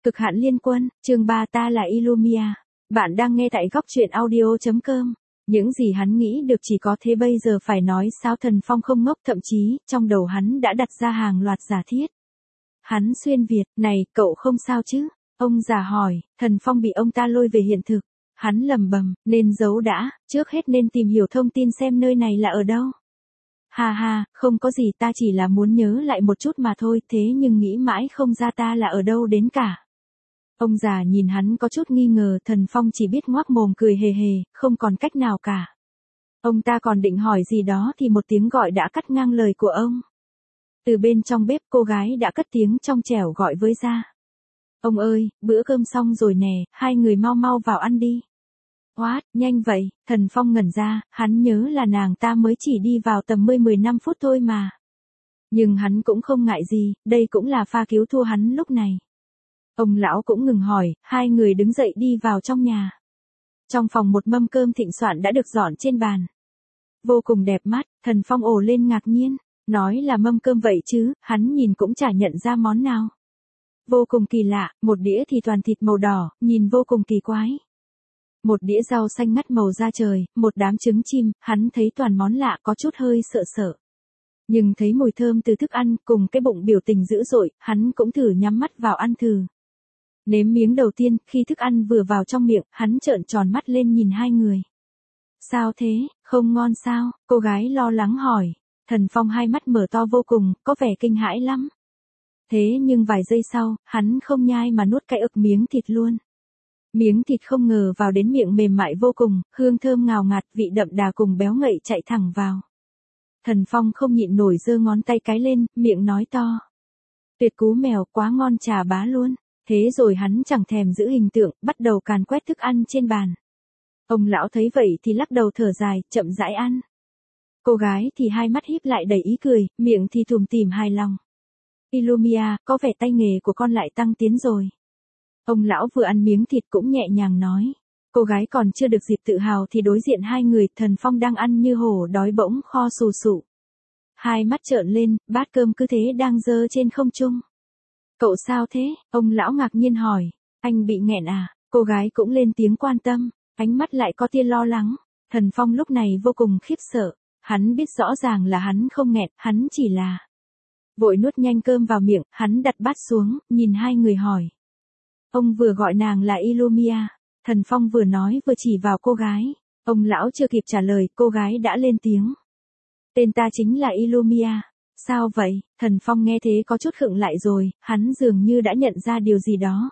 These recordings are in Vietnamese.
Cực hạn liên quân, chương 3 ta là Illumia. Bạn đang nghe tại góc truyện audio.com. Những gì hắn nghĩ được chỉ có thế bây giờ phải nói sao Thần Phong không ngốc, thậm chí, trong đầu hắn đã đặt ra hàng loạt giả thiết. Hắn xuyên Việt, này, cậu không sao chứ? Ông già hỏi, Thần Phong bị ông ta lôi về hiện thực. Hắn lầm bầm, nên giấu đã, trước hết nên tìm hiểu thông tin xem nơi này là ở đâu. Ha ha, không có gì, ta chỉ là muốn nhớ lại một chút mà thôi, thế nhưng nghĩ mãi không ra ta là ở đâu đến cả. Ông già nhìn hắn có chút nghi ngờ, Thần Phong chỉ biết ngoác mồm cười hề hề, không còn cách nào cả. Ông ta còn định hỏi gì đó thì một tiếng gọi đã cắt ngang lời của ông. Từ bên trong bếp cô gái đã cất tiếng trong trẻo gọi với ra. Ông ơi, bữa cơm xong rồi nè, hai người mau mau vào ăn đi. What, nhanh vậy, Thần Phong ngẩn ra, hắn nhớ là nàng ta mới chỉ đi vào tầm 10-15 phút thôi mà. Nhưng hắn cũng không ngại gì, đây cũng là pha cứu thua hắn lúc này. Ông lão cũng ngừng hỏi, hai người đứng dậy đi vào trong nhà. Trong phòng một mâm cơm thịnh soạn đã được dọn trên bàn. Vô cùng đẹp mắt, Thần Phong ồ lên ngạc nhiên, nói là mâm cơm vậy chứ, hắn nhìn cũng chả nhận ra món nào. Vô cùng kỳ lạ, một đĩa thì toàn thịt màu đỏ, nhìn vô cùng kỳ quái. Một đĩa rau xanh ngắt màu da trời, một đám trứng chim, hắn thấy toàn món lạ có chút hơi sợ sợ. Nhưng thấy mùi thơm từ thức ăn cùng cái bụng biểu tình dữ dội, hắn cũng thử nhắm mắt vào ăn thử. Nếm miếng đầu tiên, khi thức ăn vừa vào trong miệng, hắn trợn tròn mắt lên nhìn hai người. Sao thế, không ngon sao? Cô gái lo lắng hỏi. Thần Phong hai mắt mở to vô cùng, có vẻ kinh hãi lắm. Thế nhưng vài giây sau, hắn không nhai mà nuốt cái ực miếng thịt luôn. Miếng thịt không ngờ vào đến miệng mềm mại vô cùng, hương thơm ngào ngạt, vị đậm đà cùng béo ngậy chạy thẳng vào. Thần Phong không nhịn nổi giơ ngón tay cái lên, miệng nói to. Tuyệt cú mèo, quá ngon trà bá luôn. Thế rồi hắn chẳng thèm giữ hình tượng, bắt đầu càn quét thức ăn trên bàn. Ông lão thấy vậy thì lắc đầu thở dài, chậm rãi ăn. Cô gái thì hai mắt híp lại đầy ý cười, miệng thì thùm tìm hài lòng. Illumia, có vẻ tay nghề của con lại tăng tiến rồi. Ông lão vừa ăn miếng thịt cũng nhẹ nhàng nói. Cô gái còn chưa được dịp tự hào thì đối diện hai người, Thần Phong đang ăn như hổ đói bỗng kho sù sụ. Hai mắt trợn lên, bát cơm cứ thế đang dơ trên không trung. Cậu sao thế? Ông lão ngạc nhiên hỏi. Anh bị nghẹn à? Cô gái cũng lên tiếng quan tâm, ánh mắt lại có tia lo lắng. Thần Phong lúc này vô cùng khiếp sợ. Hắn biết rõ ràng là hắn không nghẹn, hắn chỉ là vội nuốt nhanh cơm vào miệng, hắn đặt bát xuống, nhìn hai người hỏi. Ông vừa gọi nàng là Illumia. Thần Phong vừa nói vừa chỉ vào cô gái. Ông lão chưa kịp trả lời, cô gái đã lên tiếng. Tên ta chính là Illumia. Sao vậy? Thần Phong nghe thế có chút khựng lại rồi, hắn dường như đã nhận ra điều gì đó.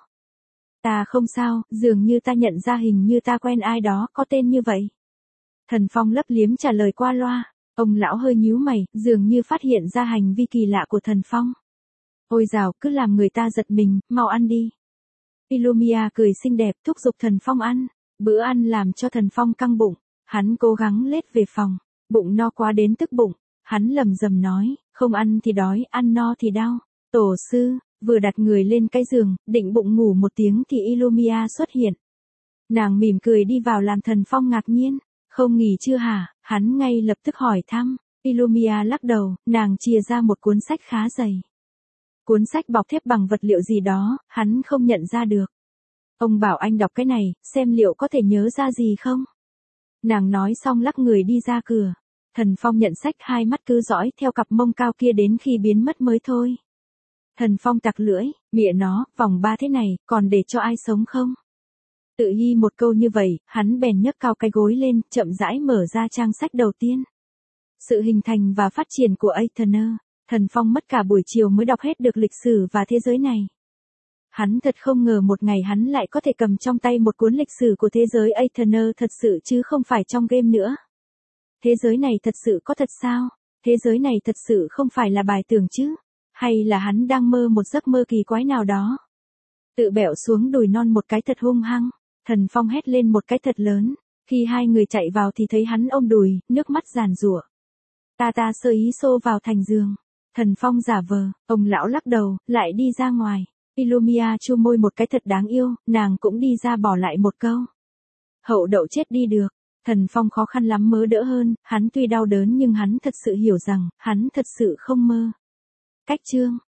Ta không sao, dường như ta nhận ra hình như ta quen ai đó có tên như vậy. Thần Phong lấp liếm trả lời qua loa. Ông lão hơi nhíu mày, dường như phát hiện ra hành vi kỳ lạ của Thần Phong. Ôi dào, cứ làm người ta giật mình, mau ăn đi. Illumia cười xinh đẹp thúc giục Thần Phong ăn. Bữa ăn làm cho Thần Phong căng bụng. Hắn cố gắng lết về phòng. Bụng no quá đến tức bụng. Hắn lầm rầm nói, không ăn thì đói, ăn no thì đau. Tổ sư, vừa đặt người lên cái giường, định bụng ngủ một tiếng thì Illumia xuất hiện. Nàng mỉm cười đi vào làm Thần Phong ngạc nhiên. Không nghỉ chưa hả? Hắn ngay lập tức hỏi thăm. Illumia lắc đầu, nàng chia ra một cuốn sách khá dày. Cuốn sách bọc thép bằng vật liệu gì đó, hắn không nhận ra được. Ông bảo anh đọc cái này, xem liệu có thể nhớ ra gì không? Nàng nói xong lắc người đi ra cửa. Thần Phong nhận sách, hai mắt cứ dõi theo cặp mông cao kia đến khi biến mất mới thôi. Thần Phong tặc lưỡi, mẹ nó, vòng ba thế này, còn để cho ai sống không? Tự ghi một câu như vậy, hắn bèn nhấc cao cái gối lên, chậm rãi mở ra trang sách đầu tiên. Sự hình thành và phát triển của Aether. Thần Phong mất cả buổi chiều mới đọc hết được lịch sử và thế giới này. Hắn thật không ngờ một ngày hắn lại có thể cầm trong tay một cuốn lịch sử của thế giới Aether thật sự chứ không phải trong game nữa. Thế giới này thật sự có thật sao? Thế giới này thật sự không phải là bài tưởng chứ? Hay là hắn đang mơ một giấc mơ kỳ quái nào đó? Tự bẹo xuống đùi non một cái thật hung hăng. Thần Phong hét lên một cái thật lớn. Khi hai người chạy vào thì thấy hắn ôm đùi, nước mắt giàn giụa. Ta sơ ý xô vào thành giường. Thần Phong giả vờ, ông lão lắc đầu, lại đi ra ngoài. Illumia chu môi một cái thật đáng yêu, nàng cũng đi ra bỏ lại một câu. Hậu đậu chết đi được. Thần Phong khó khăn lắm mới đỡ hơn, hắn tuy đau đớn nhưng hắn thật sự hiểu rằng, hắn thật sự không mơ. Cách chương.